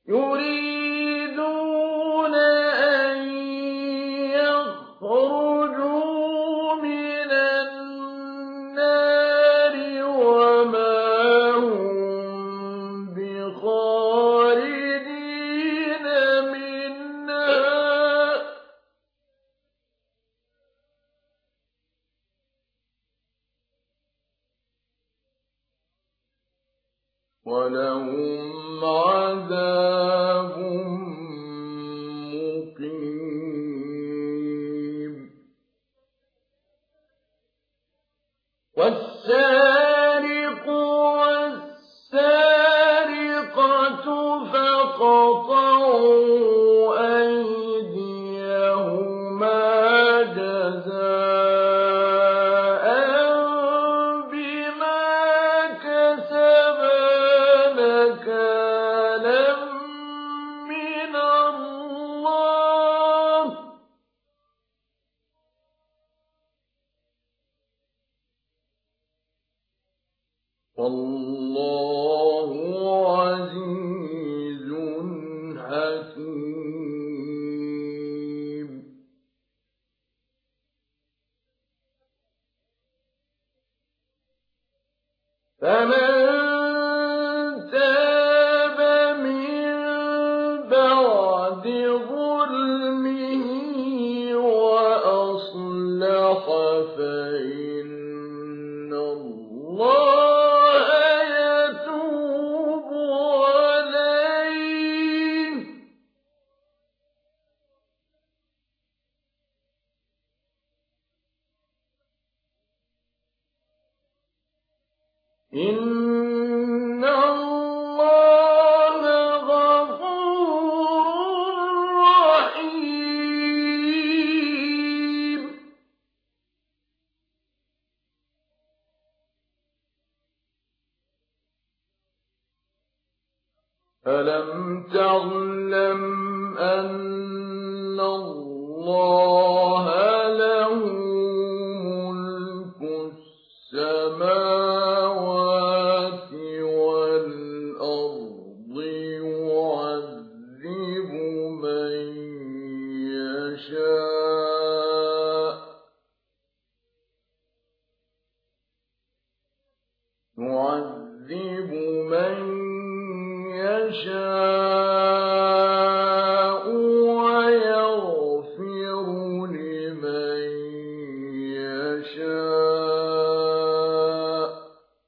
يريدون أن يخرجوا من النار وما هم بخارجين منها ولهم عذاب مقيم والسارق والسارقة فاقطعوا أيديهما جزاء بما كسبا نكالا من الله والله عزيز حكيم فمن تاب من بعد ظلمه وأصلح فإن الله يتوب عليه إن الله غفور رحيم ألم تعلم أن الله له ملك السماوات والأرض يعذب من يشاء ويغفر لمن يشاء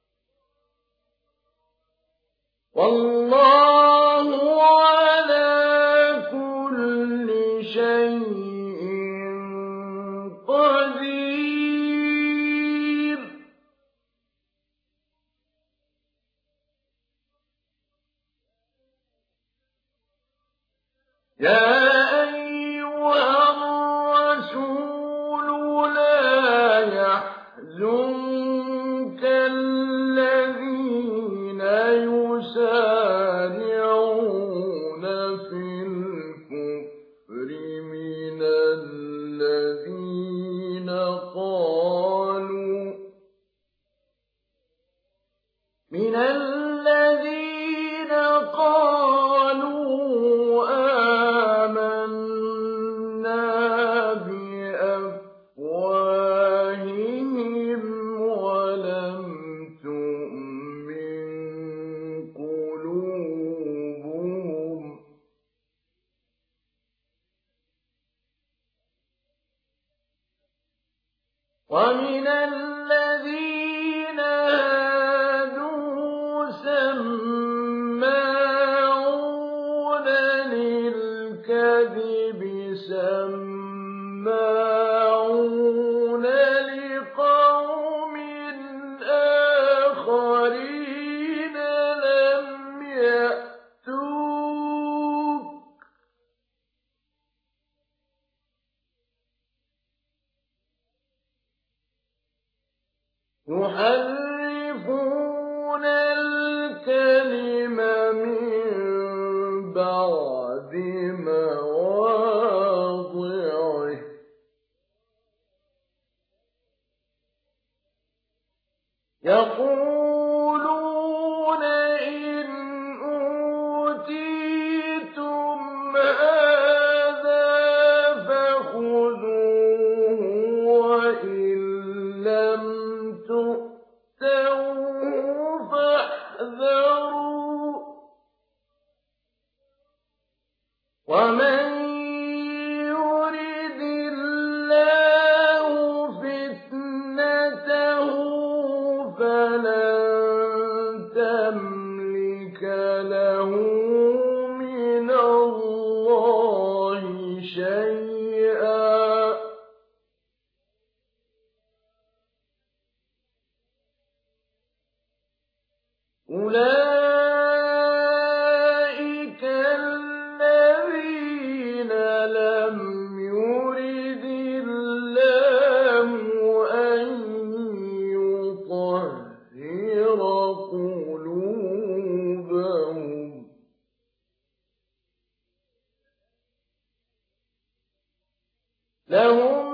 والله على كل شيء قدير يا أيها الرسول لا يحزنك الذين يسارعون في الكفر من الذين قالوا آمنا بأفواههم ولم تؤمن قلوبهم ومن الذين هادوا سماعون يملك له من الله شيئا أولئك الذين لم يرد الله أن يطهر قلوبهم لهم